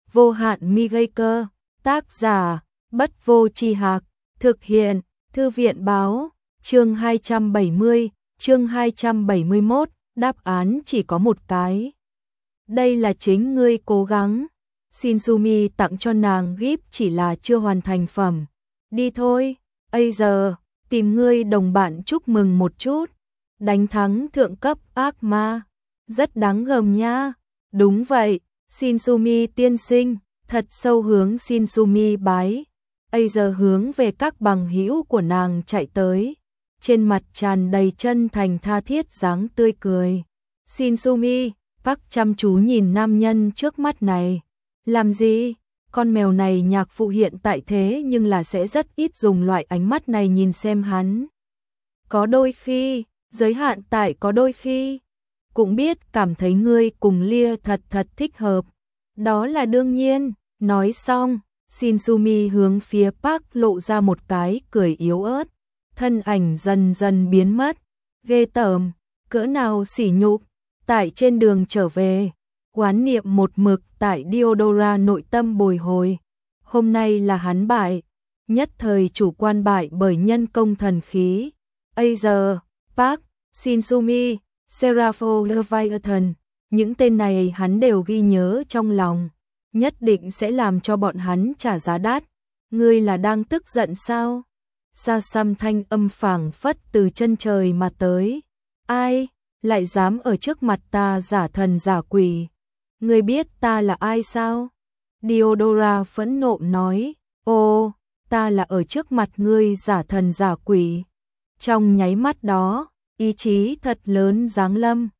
Vô hạn mi gây cơ. Tác giả Bất Vô Tri Hạc. Thực hiện Thư viện Báo. Chương 270, chương 271, đáp án chỉ có một cái. Đây là chính ngươi cố gắng. Shinsumi tặng cho nàng gift chỉ là chưa hoàn thành phẩm. Đi thôi, bây giờ, tìm ngươi đồng bạn chúc mừng một chút. Đánh thắng thượng cấp ác ma. Rất đáng gờm nha. Đúng vậy, Shinsumi tiên sinh, thật sâu hướng Shinsumi bái. Bây giờ hướng về các bằng hữu của nàng chạy tới. Trên mặt tràn đầy chân thành tha thiết dáng tươi cười. Shinsumi, Park chăm chú nhìn nam nhân trước mắt này. Làm gì? Con mèo này nhạc phụ hiện tại thế nhưng là sẽ rất ít dùng loại ánh mắt này nhìn xem hắn. Có đôi khi, giới hạn tại có đôi khi, cũng biết cảm thấy ngươi cùng Lia thật thích hợp. Đó là đương nhiên. Nói xong, Shinsumi hướng phía Park lộ ra một cái cười yếu ớt. Thân ảnh dần dần biến mất. Ghê tởm, cỡ nào sỉ nhục. Tại trên đường trở về, oán niệm một mực tại Diodora nội tâm bồi hồi. Hôm nay là hắn bại, nhất thời chủ quan bại bởi nhân công thần khí. Bây giờ, Park, Shinsumi, Serapho Leviathan, những tên này hắn đều ghi nhớ trong lòng. Nhất định sẽ làm cho bọn hắn trả giá đắt. Ngươi là đang tức giận sao? Sa xăm thanh âm phảng phất từ chân trời mà tới. Ai lại dám ở trước mặt ta giả thần giả quỷ? Ngươi biết ta là ai sao? Diodora phẫn nộ nói. Ô, ta là ở trước mặt ngươi giả thần giả quỷ. Trong nháy mắt đó, ý chí thật lớn giáng lâm.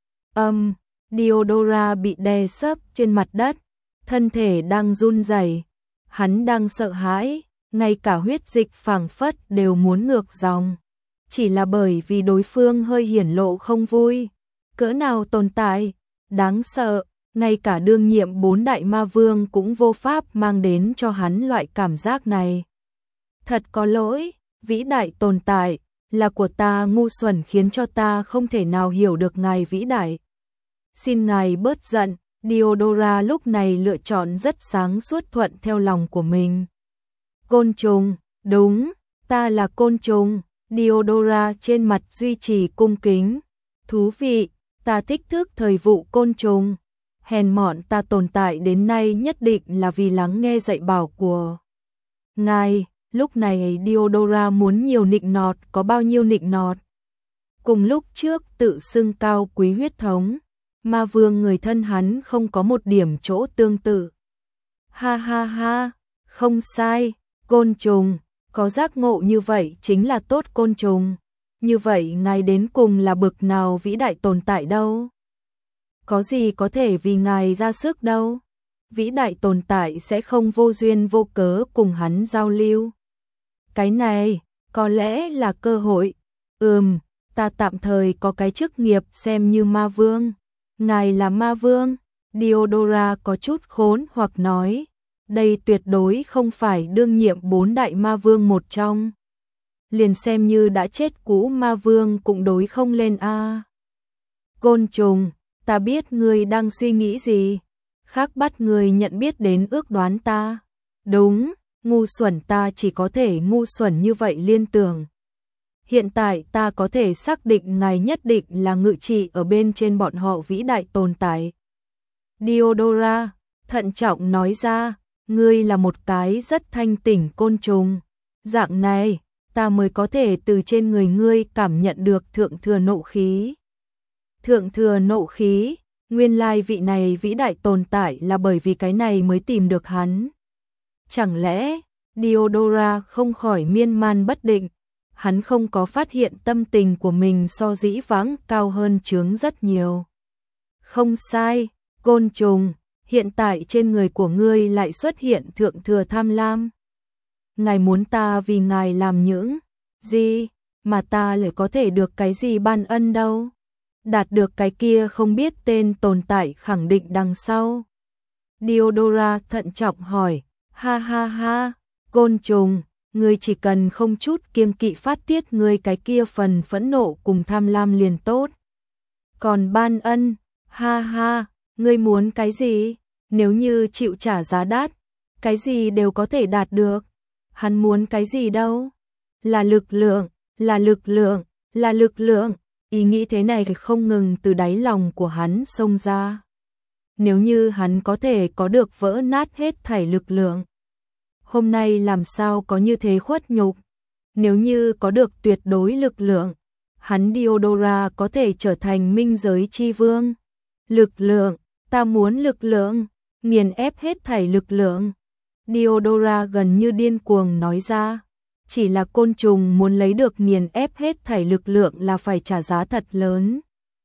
Diodora bị đè sấp trên mặt đất. Thân thể đang run rẩy, hắn đang sợ hãi, ngay cả huyết dịch phảng phất đều muốn ngược dòng. Chỉ là bởi vì đối phương hơi hiển lộ không vui. Cỡ nào tồn tại, đáng sợ, ngay cả đương nhiệm 4 đại ma vương cũng vô pháp mang đến cho hắn loại cảm giác này. Thật có lỗi, vĩ đại tồn tại, là của ta ngu xuẩn khiến cho ta không thể nào hiểu được ngài vĩ đại. Xin ngài bớt giận. Diodora lúc này lựa chọn rất sáng suốt thuận theo lòng của mình. Côn trùng, đúng, ta là côn trùng. Diodora trên mặt duy trì cung kính. Thú vị, ta thích thức thời vụ côn trùng. Hèn mọn ta tồn tại đến nay nhất định là vì lắng nghe dạy bảo của ngài. Lúc này Diodora muốn nhiều nịnh nọt có bao nhiêu nịnh nọt. Cùng lúc trước tự xưng cao quý huyết thống. Ma vương người thân hắn không có một điểm chỗ tương tự. Ha ha ha, không sai, côn trùng, có giác ngộ như vậy chính là tốt côn trùng. Như vậy ngài đến cùng là bực nào vĩ đại tồn tại đâu? Có gì có thể vì ngài ra sức đâu? Vĩ đại tồn tại sẽ không vô duyên vô cớ cùng hắn giao lưu. Cái này, có lẽ là cơ hội. Ta tạm thời có cái chức nghiệp xem như ma vương. Ngài là ma vương, Diodora có chút khốn hoặc nói, đây tuyệt đối không phải đương nhiệm 4 đại ma vương một trong. Liền xem như đã chết cũ ma vương cũng đối không lên a. Côn trùng, ta biết ngươi đang suy nghĩ gì, khác bắt ngươi nhận biết đến ước đoán ta. Đúng, ngu xuẩn ta chỉ có thể ngu xuẩn như vậy liên tưởng. Hiện tại ta có thể xác định ngài nhất định là ngự trị ở bên trên bọn họ vĩ đại tồn tại. Diodora, thận trọng nói ra, ngươi là một cái rất thanh tỉnh côn trùng. Dạng này, ta mới có thể từ trên người ngươi cảm nhận được thượng thừa nộ khí. Thượng thừa nộ khí, nguyên lai vị này vĩ đại tồn tại là bởi vì cái này mới tìm được hắn. Chẳng lẽ, Diodora không khỏi miên man bất định. Hắn không có phát hiện tâm tình của mình so dĩ vãng cao hơn chướng rất nhiều. Không sai, côn trùng, hiện tại trên người của ngươi lại xuất hiện thượng thừa tham lam. Ngài muốn ta vì ngài làm những gì mà ta lại có thể được cái gì ban ân đâu. Đạt được cái kia không biết tên tồn tại khẳng định đằng sau. Diodora thận trọng hỏi, ha ha ha, côn trùng. Ngươi chỉ cần không chút kiêng kỵ phát tiết ngươi cái kia phần phẫn nộ cùng tham lam liền tốt. Còn ban ân, ha ha, ngươi muốn cái gì? Nếu như chịu trả giá đắt, cái gì đều có thể đạt được. Hắn muốn cái gì đâu? Là lực lượng, là lực lượng, là lực lượng. Ý nghĩ thế này không ngừng từ đáy lòng của hắn xông ra. Nếu như hắn có thể có được vỡ nát hết thảy lực lượng, hôm nay làm sao có như thế khuất nhục. Nếu như có được tuyệt đối lực lượng, hắn Diodora có thể trở thành minh giới chi vương. Lực lượng, ta muốn lực lượng, nghiền ép hết thảy lực lượng. Diodora gần như điên cuồng nói ra. Chỉ là côn trùng muốn lấy được nghiền ép hết thảy lực lượng là phải trả giá thật lớn.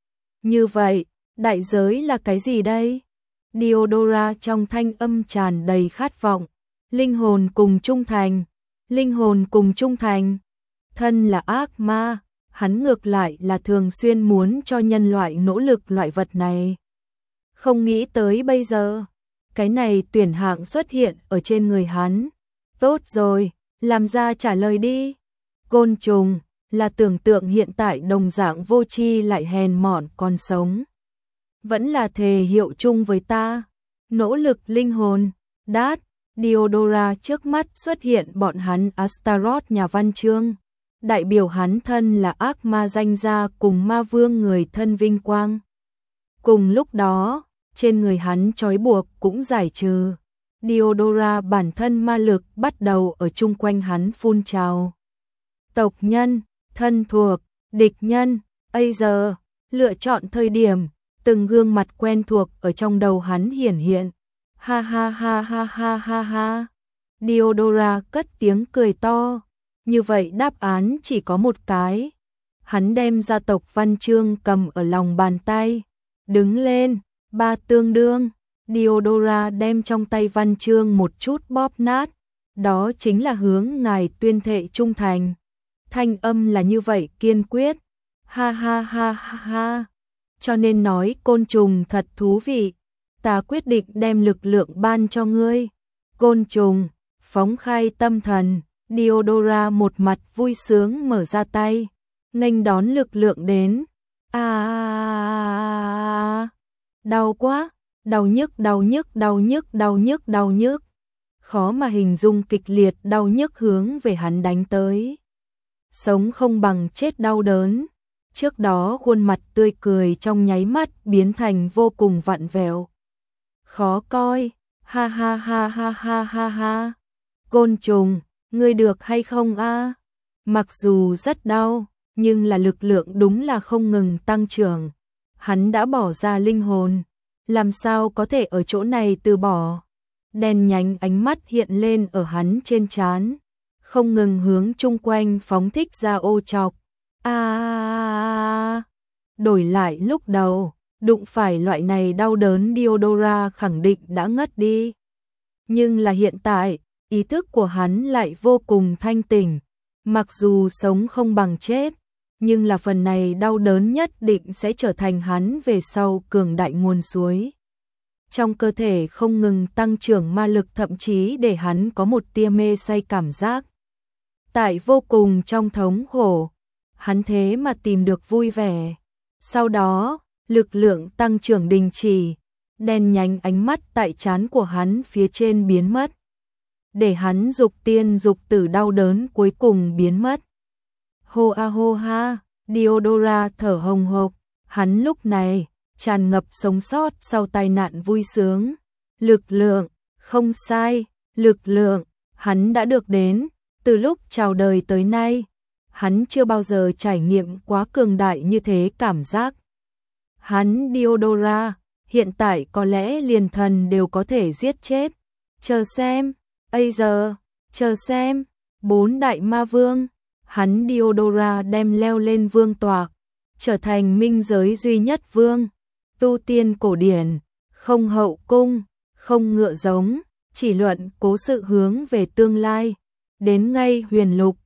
Như vậy, đại giới là cái gì đây? Diodora trong thanh âm tràn đầy khát vọng. Linh hồn cùng trung thành. Linh hồn cùng trung thành. Thân là ác ma, hắn ngược lại là thường xuyên muốn cho nhân loại nỗ lực loại vật này. Không nghĩ tới bây giờ, cái này tuyển hạng xuất hiện ở trên người hắn. Tốt rồi, làm ra trả lời đi. Côn trùng là tưởng tượng hiện tại đồng dạng vô tri lại hèn mọn còn sống. Vẫn là thề hiệu chung với ta. Nỗ lực linh hồn, đát. Diodora trước mắt xuất hiện bọn hắn Astaroth nhà văn chương. Đại biểu hắn thân là ác ma danh gia cùng ma vương người thân vinh quang. Cùng lúc đó, trên người hắn trói buộc cũng giải trừ. Diodora bản thân ma lực bắt đầu ở chung quanh hắn phun trào. Tộc nhân, thân thuộc, địch nhân, giờ, lựa chọn thời điểm, từng gương mặt quen thuộc ở trong đầu hắn hiển hiện. Ha ha ha ha ha ha ha. Diodora cất tiếng cười to. Như vậy đáp án chỉ có một cái. Hắn đem gia tộc văn chương cầm ở lòng bàn tay. Đứng lên, ba tương đương. Diodora đem trong tay văn chương một chút bóp nát. Đó chính là hướng ngài tuyên thệ trung thành. Thanh âm là như vậy kiên quyết. Ha ha ha ha ha. Cho nên nói côn trùng thật thú vị. Ta quyết định đem lực lượng ban cho ngươi. Côn trùng, phóng khai tâm thần. Diodora một mặt vui sướng mở ra tay, nghênh đón lực lượng đến. Đau quá, đau nhức, đau nhức, đau nhức, đau nhức, đau nhức. Khó mà hình dung kịch liệt đau nhức hướng về hắn đánh tới. Sống không bằng chết đau đớn. Trước đó khuôn mặt tươi cười trong nháy mắt biến thành vô cùng vặn vẹo. Khó coi, ha ha ha ha ha ha ha. Côn trùng, ngươi được hay không a? Mặc dù rất đau, nhưng là lực lượng đúng là không ngừng tăng trưởng. Hắn đã bỏ ra linh hồn, làm sao có thể ở chỗ này từ bỏ. Đen nhánh ánh mắt hiện lên ở hắn trên trán, không ngừng hướng chung quanh phóng thích ra ô chọc. Đổi lại lúc đầu, đụng phải loại này đau đớn Diodora khẳng định đã ngất đi. Nhưng là hiện tại, ý thức của hắn lại vô cùng thanh tỉnh. Mặc dù sống không bằng chết, nhưng là phần này đau đớn nhất định sẽ trở thành hắn về sau cường đại nguồn suối. Trong cơ thể không ngừng tăng trưởng ma lực, thậm chí để hắn có một tia mê say cảm giác. Tại vô cùng trong thống khổ, hắn thế mà tìm được vui vẻ. Sau đó, lực lượng tăng trưởng đình chỉ, đen nhánh ánh mắt tại trán của hắn phía trên biến mất. Để hắn dục tiên dục tử đau đớn cuối cùng biến mất. Hô a hô ha, Diodora thở hồng hộc, hắn lúc này tràn ngập sống sót sau tai nạn vui sướng. Lực lượng, không sai, lực lượng, hắn đã được đến, từ lúc chào đời tới nay. Hắn chưa bao giờ trải nghiệm quá cường đại như thế cảm giác. Hắn Diodora, hiện tại có lẽ liền thần đều có thể giết chết. Chờ xem, giờ, chờ xem, 4 đại ma vương. Hắn Diodora đem leo lên vương tọa, trở thành minh giới duy nhất vương. Tu tiên cổ điển, không hậu cung, không ngựa giống, chỉ luận cố sự hướng về tương lai. Đến ngay huyền lục,